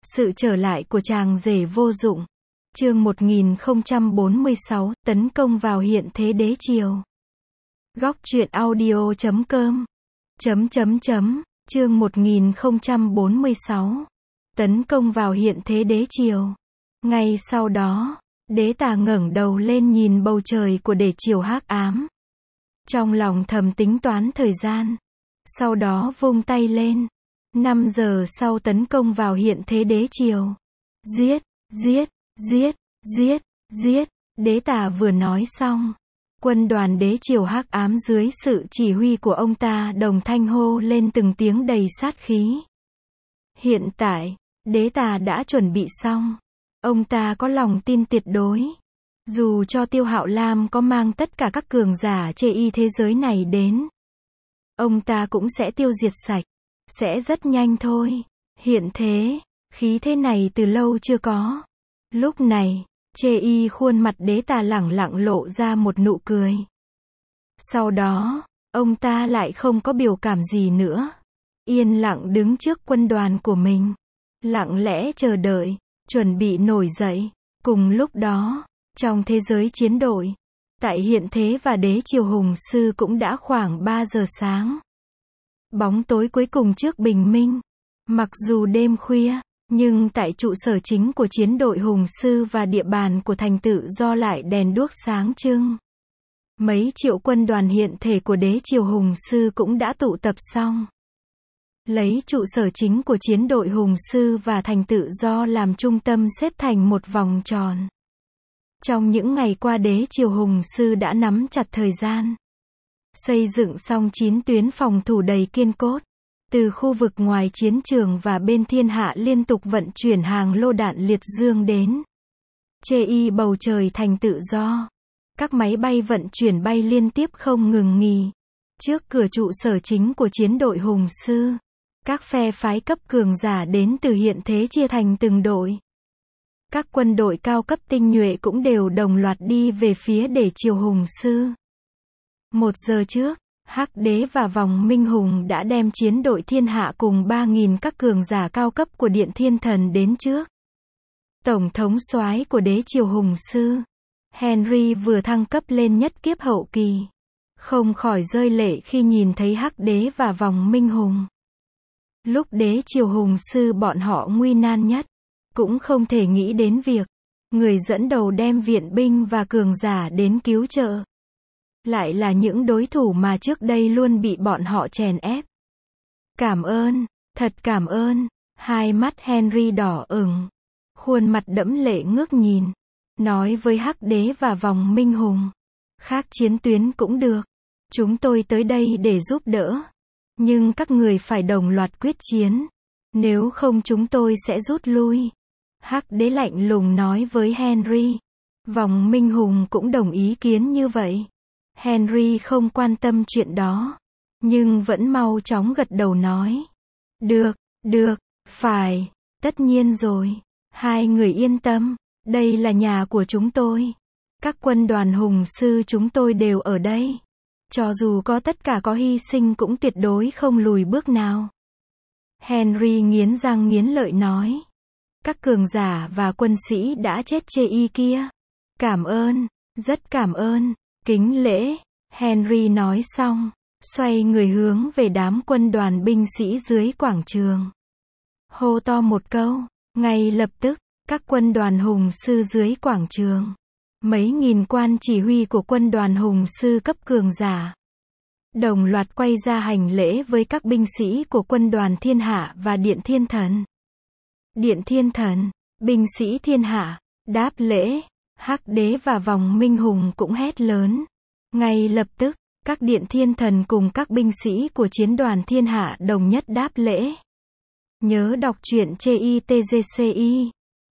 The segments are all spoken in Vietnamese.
Sự trở lại của chàng rể vô dụng. Chương 1046, tấn công vào hiện thế đế triều. Góc truyện audio.com. Chương 1046. Tấn công vào hiện thế đế triều. Ngay sau đó, Đế Tà ngẩng đầu lên nhìn bầu trời của đế triều hắc ám. Trong lòng thầm tính toán thời gian. Sau đó vung tay lên. 5 giờ sau tấn công vào hiện thế đế triều. Giết, giết, giết, giết, giết. Đế Tà vừa nói xong, quân đoàn đế triều hắc ám dưới sự chỉ huy của ông ta đồng thanh hô lên từng tiếng đầy sát khí. Hiện tại, Đế Tà đã chuẩn bị xong. Ông ta có lòng tin tuyệt đối. Dù cho Tiêu Hạo Lam có mang tất cả các cường giả chê y thế giới này đến, ông ta cũng sẽ tiêu diệt sạch. Sẽ rất nhanh thôi. Hiện thế, khí thế này từ lâu chưa có. Lúc này, chê y khuôn mặt Đế Tà lẳng lặng lộ ra một nụ cười. Sau đó, ông ta lại không có biểu cảm gì nữa. Yên lặng đứng trước quân đoàn của mình. Lặng lẽ chờ đợi, chuẩn bị nổi dậy. Cùng lúc đó, trong thế giới chiến đội, tại hiện thế và đế triều hùng sư cũng đã khoảng 3 giờ sáng. Bóng tối cuối cùng trước bình minh. Mặc dù đêm khuya, nhưng tại trụ sở chính của chiến đội hùng sư và địa bàn của thành tự do lại đèn đuốc sáng trưng. Mấy triệu quân đoàn hiện thể của đế triều hùng sư cũng đã tụ tập xong. Lấy trụ sở chính của chiến đội hùng sư và thành tự do làm trung tâm xếp thành một vòng tròn. Trong những ngày qua đế triều hùng sư đã nắm chặt thời gian. Xây dựng xong 9 tuyến phòng thủ đầy kiên cốt. Từ khu vực ngoài chiến trường và bên thiên hạ liên tục vận chuyển hàng lô đạn liệt dương đến. Chê y bầu trời thành tự do. Các máy bay vận chuyển bay liên tiếp không ngừng nghỉ. Trước cửa trụ sở chính của chiến đội hùng sư, các phe phái cấp cường giả đến từ hiện thế chia thành từng đội. Các quân đội cao cấp tinh nhuệ cũng đều đồng loạt đi về phía đế triều hùng sư. 1 giờ trước, Hắc Đế và Vòng Minh Hùng đã đem chiến đội thiên hạ cùng 3.000 các cường giả cao cấp của Điện Thiên Thần đến trước. Tổng thống soái của đế triều hùng sư, Henry vừa thăng cấp lên nhất kiếp hậu kỳ. Không khỏi rơi lệ khi nhìn thấy Hắc Đế và Vòng Minh Hùng. Lúc đế triều hùng sư bọn họ nguy nan nhất, cũng không thể nghĩ đến việc người dẫn đầu đem viện binh và cường giả đến cứu trợ lại là những đối thủ mà trước đây luôn bị bọn họ chèn ép. Cảm ơn, thật cảm ơn. Hai mắt Henry đỏ ửng, khuôn mặt đẫm lệ ngước nhìn, nói với Hắc Đế và Vòng Minh Hùng. Khác chiến tuyến cũng được. Chúng tôi tới đây để giúp đỡ. Nhưng các người phải đồng loạt quyết chiến. Nếu không chúng tôi sẽ rút lui. Hắc Đế lạnh lùng nói với Henry. Vòng Minh Hùng cũng đồng ý kiến như vậy. Henry không quan tâm chuyện đó, nhưng vẫn mau chóng gật đầu nói. Được, phải, tất nhiên rồi. Hai người yên tâm, đây là nhà của chúng tôi. Các quân đoàn hùng sư chúng tôi đều ở đây. Cho dù có tất cả có hy sinh cũng tuyệt đối không lùi bước nào. Henry nghiến răng nghiến lợi nói. Các cường giả và quân sĩ đã chết chê y kia. Cảm ơn, rất cảm ơn, kính lễ. Henry nói xong, xoay người hướng về đám quân đoàn binh sĩ dưới quảng trường. Hô to một câu, ngay lập tức, các quân đoàn hùng sư dưới quảng trường. Mấy nghìn quan chỉ huy của quân đoàn hùng sư cấp cường giả đồng loạt quay ra hành lễ với các binh sĩ của quân đoàn thiên hạ và Điện Thiên Thần. Điện Thiên Thần, binh sĩ thiên hạ, đáp lễ. Hắc Đế và Vòng Minh Hùng cũng hét lớn. Ngay lập tức, các Điện Thiên Thần cùng các binh sĩ của chiến đoàn thiên hạ đồng nhất đáp lễ. Nhớ đọc truyện CITGCI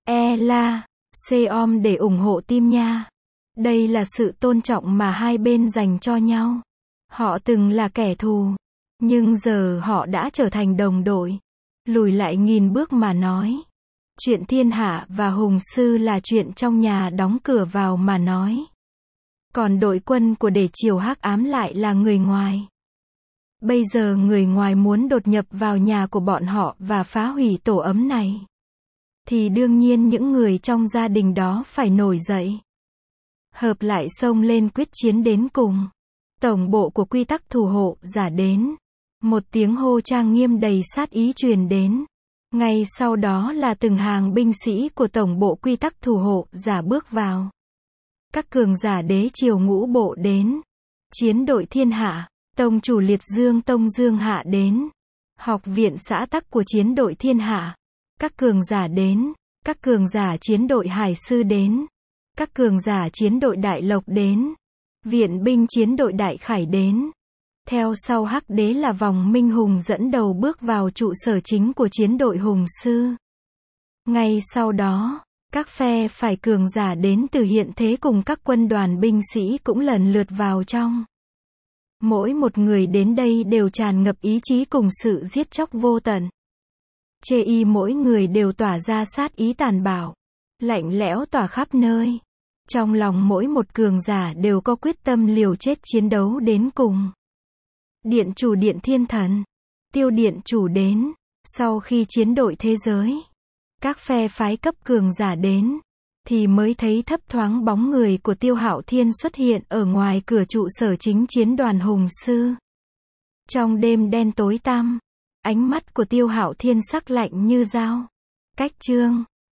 ELA COM để ủng hộ team nha. Đây là sự tôn trọng mà hai bên dành cho nhau. Họ từng là kẻ thù, nhưng giờ họ đã trở thành đồng đội. Lùi lại nghìn bước mà nói. Chuyện thiên hạ và hùng sư là chuyện trong nhà đóng cửa vào mà nói. Còn đội quân của đế triều hắc ám lại là người ngoài. Bây giờ người ngoài muốn đột nhập vào nhà của bọn họ và phá hủy tổ ấm này. thì đương nhiên những người trong gia đình đó phải nổi dậy. Hợp lại xông lên quyết chiến đến cùng. Tổng bộ của quy tắc thủ hộ giả đến. Một tiếng hô trang nghiêm đầy sát ý truyền đến. Ngay sau đó là từng hàng binh sĩ của tổng bộ quy tắc thủ hộ giả bước vào. Các cường giả đế triều ngũ bộ đến. Chiến đội thiên hạ, tông chủ liệt dương tông dương hạ đến. Học viện xã tắc của chiến đội thiên hạ. Các cường giả đến. Các cường giả chiến đội hải sư đến. Các cường giả chiến đội đại lộc đến. Viện binh chiến đội đại khải đến. Theo sau hắc đế là vòng minh hùng dẫn đầu bước vào trụ sở chính của chiến đội hùng sư. Ngay sau đó, các phe phải cường giả đến từ hiện thế cùng các quân đoàn binh sĩ cũng lần lượt vào trong. Mỗi một người đến đây đều tràn ngập ý chí cùng sự giết chóc vô tận. Chê y mỗi người đều tỏa ra sát ý tàn bạo, lạnh lẽo tỏa khắp nơi. Trong lòng mỗi một cường giả đều có quyết tâm liều chết chiến đấu đến cùng. Điện chủ điện thiên thần, Tiêu điện chủ đến. Sau khi chiến đội thế giới, các phe phái cấp cường giả đến, thì mới thấy thấp thoáng bóng người của Tiêu Hạo Thiên xuất hiện ở ngoài cửa trụ sở chính chiến đoàn hùng sư. Trong đêm đen tối tăm, ánh mắt của Tiêu Hạo Thiên sắc lạnh như dao. Cách chương